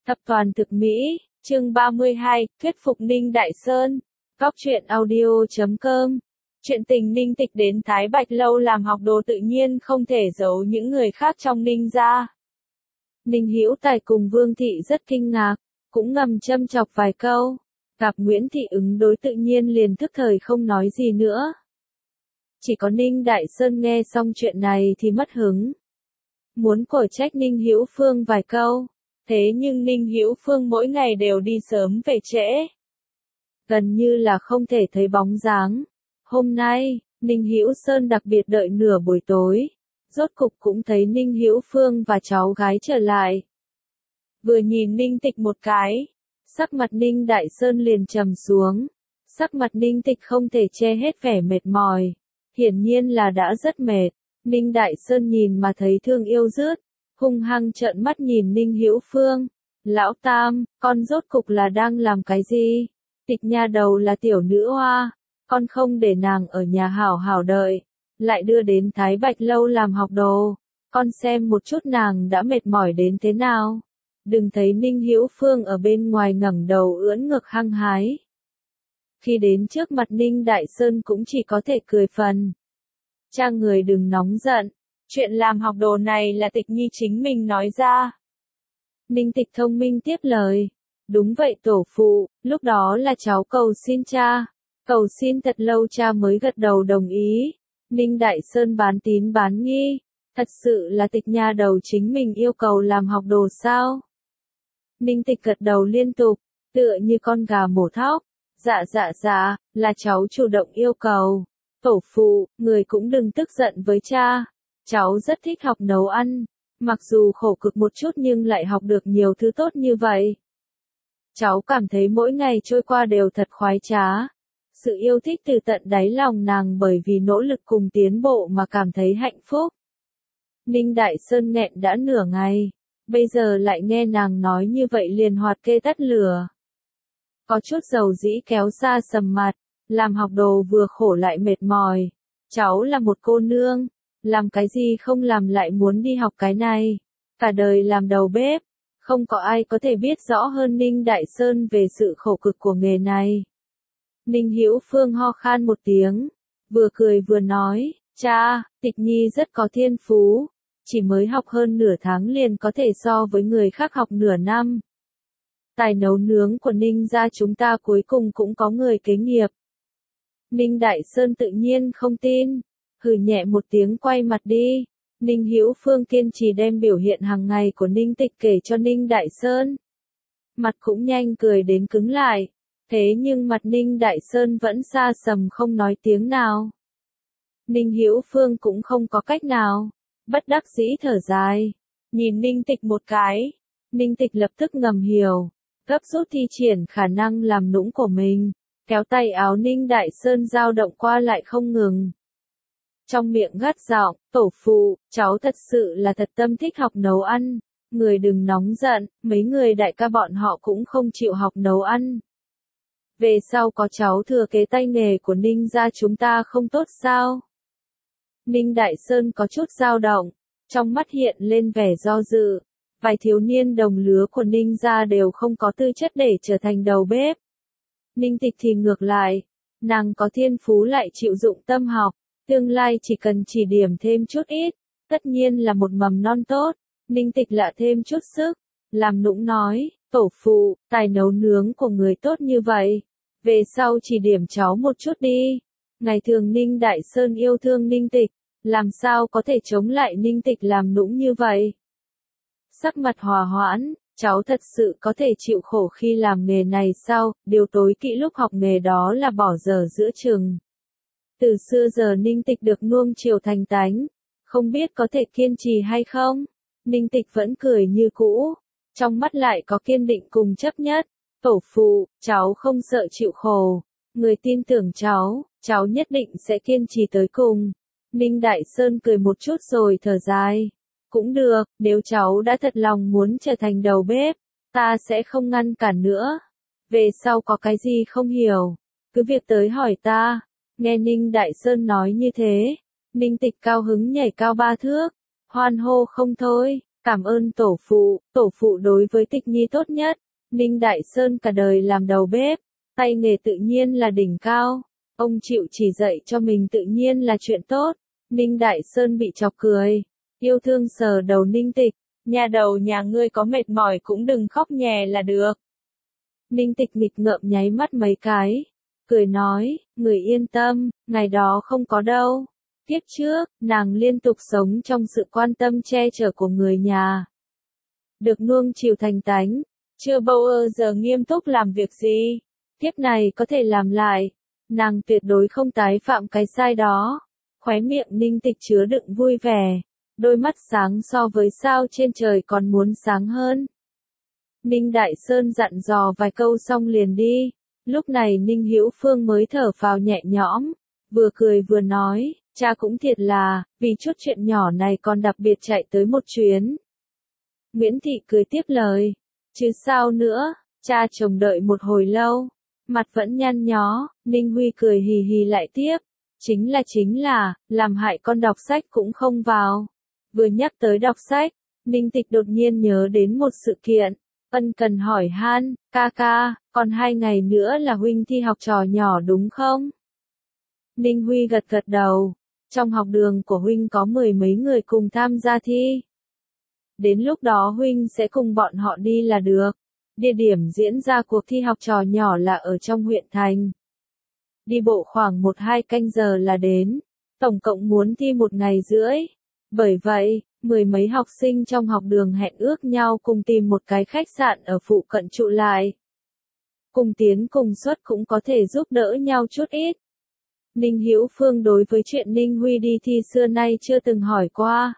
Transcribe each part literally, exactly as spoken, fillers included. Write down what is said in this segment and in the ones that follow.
Tập toàn thực Mỹ, chương ba mươi hai, thuyết phục Ninh Đại Sơn. Góc truyện audio chấm com. Chuyện tình Ninh Tịch đến Thái Bạch Lâu làm học đồ tự nhiên không thể giấu những người khác trong Ninh gia. Ninh Hữu Tài cùng Vương Thị rất kinh ngạc, cũng ngầm châm chọc vài câu. Gặp Nguyễn Thị ứng đối tự nhiên liền thức thời không nói gì nữa. Chỉ có Ninh Đại Sơn nghe xong chuyện này thì mất hứng. Muốn cổ trách Ninh Hữu Phương vài câu. Thế nhưng Ninh Hữu Phương mỗi ngày đều đi sớm về trễ. Gần như là không thể thấy bóng dáng. Hôm nay, Ninh Hữu Sơn đặc biệt đợi nửa buổi tối. Rốt cục cũng thấy Ninh Hữu Phương và cháu gái trở lại. Vừa nhìn Ninh Tịch một cái, sắc mặt Ninh Đại Sơn liền trầm xuống. Sắc mặt Ninh Tịch không thể che hết vẻ mệt mỏi. Hiển nhiên là đã rất mệt. Ninh Đại Sơn nhìn mà thấy thương yêu rứt. Hung hăng trợn mắt nhìn Ninh Hữu Phương. Lão Tam, con rốt cục là đang làm cái gì? Tịch nha đầu là tiểu nữ hoa. Con không để nàng ở nhà hảo hảo đợi. Lại đưa đến Thái Bạch Lâu làm học đồ. Con xem một chút nàng đã mệt mỏi đến thế nào. Đừng thấy Ninh Hữu Phương ở bên ngoài ngẩng đầu ưỡn ngực hăng hái. Khi đến trước mặt Ninh Đại Sơn cũng chỉ có thể cười phần. Cha người đừng nóng giận. Chuyện làm học đồ này là Tịch Nhi chính mình nói ra. Ninh Tịch thông minh tiếp lời. Đúng vậy tổ phụ, lúc đó là cháu cầu xin cha. Cầu xin thật lâu cha mới gật đầu đồng ý. Ninh Đại Sơn bán tín bán nghi. Thật sự là Tịch nha đầu chính mình yêu cầu làm học đồ sao? Ninh Tịch gật đầu liên tục, tựa như con gà mổ thóc. Dạ dạ dạ, là cháu chủ động yêu cầu. Tổ phụ, người cũng đừng tức giận với cha. Cháu rất thích học nấu ăn, mặc dù khổ cực một chút nhưng lại học được nhiều thứ tốt như vậy. Cháu cảm thấy mỗi ngày trôi qua đều thật khoái trá. Sự yêu thích từ tận đáy lòng nàng bởi vì nỗ lực cùng tiến bộ mà cảm thấy hạnh phúc. Ninh Đại Sơn nghẹn đã nửa ngày, bây giờ lại nghe nàng nói như vậy liền hoạt kê tắt lửa. Có chút dầu dĩ kéo xa sầm mặt, làm học đồ vừa khổ lại mệt mỏi. Cháu là một cô nương. Làm cái gì không làm lại muốn đi học cái này. Cả đời làm đầu bếp. Không có ai có thể biết rõ hơn Ninh Đại Sơn về sự khổ cực của nghề này. Ninh Hữu Phương ho khan một tiếng. Vừa cười vừa nói. Cha, Tịch Nhi rất có thiên phú. Chỉ mới học hơn nửa tháng liền có thể so với người khác học nửa năm. Tài nấu nướng của Ninh gia chúng ta cuối cùng cũng có người kế nghiệp. Ninh Đại Sơn tự nhiên không tin. Hừ nhẹ một tiếng quay mặt đi. Ninh Hữu Phương kiên trì đem biểu hiện hàng ngày của Ninh Tịch kể cho Ninh Đại Sơn. Mặt cũng nhanh cười đến cứng lại. Thế nhưng mặt Ninh Đại Sơn vẫn xa sầm không nói tiếng nào. Ninh Hữu Phương cũng không có cách nào. Bất đắc dĩ thở dài. Nhìn Ninh Tịch một cái. Ninh Tịch lập tức ngầm hiểu. Gấp rút thi triển khả năng làm nũng của mình. Kéo tay áo Ninh Đại Sơn dao động qua lại không ngừng. Trong miệng gắt giọng, tổ phụ, cháu thật sự là thật tâm thích học nấu ăn. Người đừng nóng giận, mấy người đại ca bọn họ cũng không chịu học nấu ăn. Về sau có cháu thừa kế tay nghề của Ninh gia chúng ta không tốt sao? Ninh Đại Sơn có chút dao động, trong mắt hiện lên vẻ do dự. Vài thiếu niên đồng lứa của Ninh gia đều không có tư chất để trở thành đầu bếp. Ninh Tịch thì ngược lại, nàng có thiên phú lại chịu dụng tâm học. Tương lai chỉ cần chỉ điểm thêm chút ít, tất nhiên là một mầm non tốt. Ninh Tịch lạ thêm chút sức, làm nũng nói, tổ phụ, tài nấu nướng của người tốt như vậy. Về sau chỉ điểm cháu một chút đi. Ngày thường Ninh Đại Sơn yêu thương Ninh Tịch, làm sao có thể chống lại Ninh Tịch làm nũng như vậy. Sắc mặt hòa hoãn, cháu thật sự có thể chịu khổ khi làm nghề này sao, điều tối kỵ lúc học nghề đó là bỏ dở giữa chừng. Từ xưa giờ Ninh Tịch được nuông chiều thành tánh, không biết có thể kiên trì hay không. Ninh Tịch vẫn cười như cũ, trong mắt lại có kiên định cùng chấp nhất. Tổ phụ, cháu không sợ chịu khổ, người tin tưởng cháu, cháu nhất định sẽ kiên trì tới cùng. Ninh Đại Sơn cười một chút rồi thở dài. Cũng được, nếu cháu đã thật lòng muốn trở thành đầu bếp, ta sẽ không ngăn cản nữa. Về sau có cái gì không hiểu, cứ việc tới hỏi ta. Nghe Ninh Đại Sơn nói như thế, Ninh Tịch cao hứng nhảy cao ba thước, hoan hô không thôi, Cảm ơn tổ phụ, tổ phụ đối với Tịch Nhi tốt nhất. Ninh Đại Sơn cả đời làm đầu bếp, tay nghề tự nhiên là đỉnh cao. Ông chịu chỉ dạy cho mình tự nhiên là chuyện tốt. Ninh Đại Sơn bị chọc cười, yêu thương sờ đầu Ninh Tịch. Nhà đầu nhà ngươi có mệt mỏi cũng đừng khóc nhè là được. Ninh Tịch nghịch ngợm nháy mắt mấy cái, cười nói, người yên tâm, ngày đó không có đâu. Kiếp trước, nàng liên tục sống trong sự quan tâm che chở của người nhà. Được nuông chiều thành tánh, chưa bao giờ nghiêm túc làm việc gì. Kiếp này có thể làm lại, nàng tuyệt đối không tái phạm cái sai đó. Khóe miệng Ninh Tịch chứa đựng vui vẻ, đôi mắt sáng so với sao trên trời còn muốn sáng hơn. Ninh Đại Sơn dặn dò vài câu xong liền đi. Lúc này Ninh Hữu Phương mới thở phào nhẹ nhõm, vừa cười vừa nói, cha cũng thiệt là, vì chút chuyện nhỏ này còn đặc biệt chạy tới một chuyến. Nguyễn Thị cười tiếp lời, chứ sao nữa, cha chồng đợi một hồi lâu, mặt vẫn nhăn nhó. Ninh Huy cười hì hì lại tiếp, chính là chính là, làm hại con đọc sách cũng không vào. Vừa nhắc tới đọc sách, Ninh Tịch đột nhiên nhớ đến một sự kiện, ân cần hỏi han, ca ca, còn hai ngày nữa là huynh thi học trò nhỏ đúng không? Ninh Huy gật gật đầu, trong học đường của huynh có mười mấy người cùng tham gia thi. Đến lúc đó huynh sẽ cùng bọn họ đi là được. Địa điểm diễn ra cuộc thi học trò nhỏ là ở trong huyện thành. Đi bộ khoảng một hai canh giờ là đến, tổng cộng muốn thi một ngày rưỡi. Bởi vậy, mười mấy học sinh trong học đường hẹn ước nhau cùng tìm một cái khách sạn ở phụ cận trụ lại. Cùng tiến cùng xuất cũng có thể giúp đỡ nhau chút ít. Ninh Hữu Phương đối với chuyện Ninh Huy đi thi xưa nay chưa từng hỏi qua.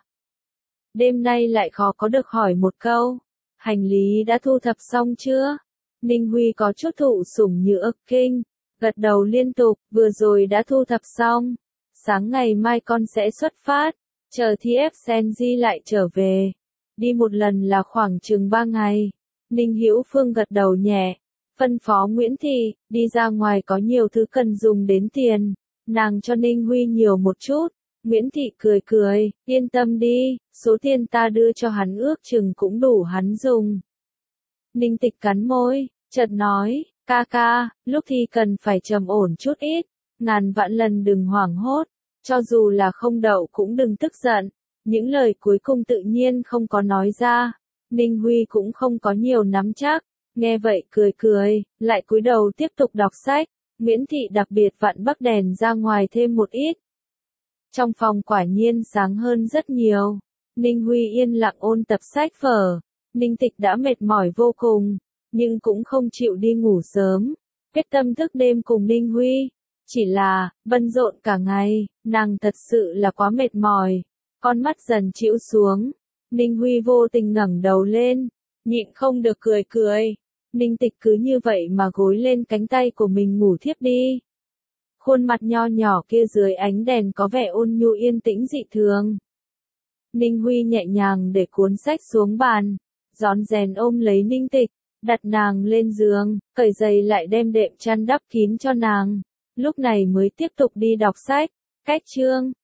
Đêm nay lại khó có được hỏi một câu, hành lý đã thu thập xong chưa? Ninh Huy có chút thụ sủng nhược kinh, gật đầu liên tục, vừa rồi đã thu thập xong. Sáng ngày mai con sẽ xuất phát, chờ thi ép sen di lại trở về. Đi một lần là khoảng chừng ba ngày. Ninh Hữu Phương gật đầu nhẹ, phân phó Nguyễn Thị, đi ra ngoài có nhiều thứ cần dùng đến tiền, nàng cho Ninh Huy nhiều một chút. Nguyễn Thị cười cười, yên tâm đi, số tiền ta đưa cho hắn ước chừng cũng đủ hắn dùng. Ninh Tịch cắn môi, chợt nói, ca ca, lúc thi cần phải trầm ổn chút ít, ngàn vạn lần đừng hoảng hốt, cho dù là không đậu cũng đừng tức giận. Những lời cuối cùng tự nhiên không có nói ra, Ninh Huy cũng không có nhiều nắm chắc, nghe vậy cười cười, lại cúi đầu tiếp tục đọc sách. Nguyễn Thị đặc biệt vặn bắc đèn ra ngoài thêm một ít. Trong phòng quả nhiên sáng hơn rất nhiều. Ninh Huy yên lặng ôn tập sách vở. Ninh Tịch đã mệt mỏi vô cùng, nhưng cũng không chịu đi ngủ sớm. Quyết tâm thức đêm cùng Ninh Huy. Chỉ là, bận rộn cả ngày, nàng thật sự là quá mệt mỏi. Con mắt dần chịu xuống. Ninh Huy vô tình ngẩng đầu lên, nhịn không được cười cười. Ninh Tịch cứ như vậy mà gối lên cánh tay của mình ngủ thiếp đi. Khuôn mặt nho nhỏ kia dưới ánh đèn có vẻ ôn nhu yên tĩnh dị thường. Ninh Huy nhẹ nhàng để cuốn sách xuống bàn, rón rén ôm lấy Ninh Tịch, đặt nàng lên giường, cởi giày lại đem đệm chăn đắp kín cho nàng. Lúc này mới tiếp tục đi đọc sách. Cách chương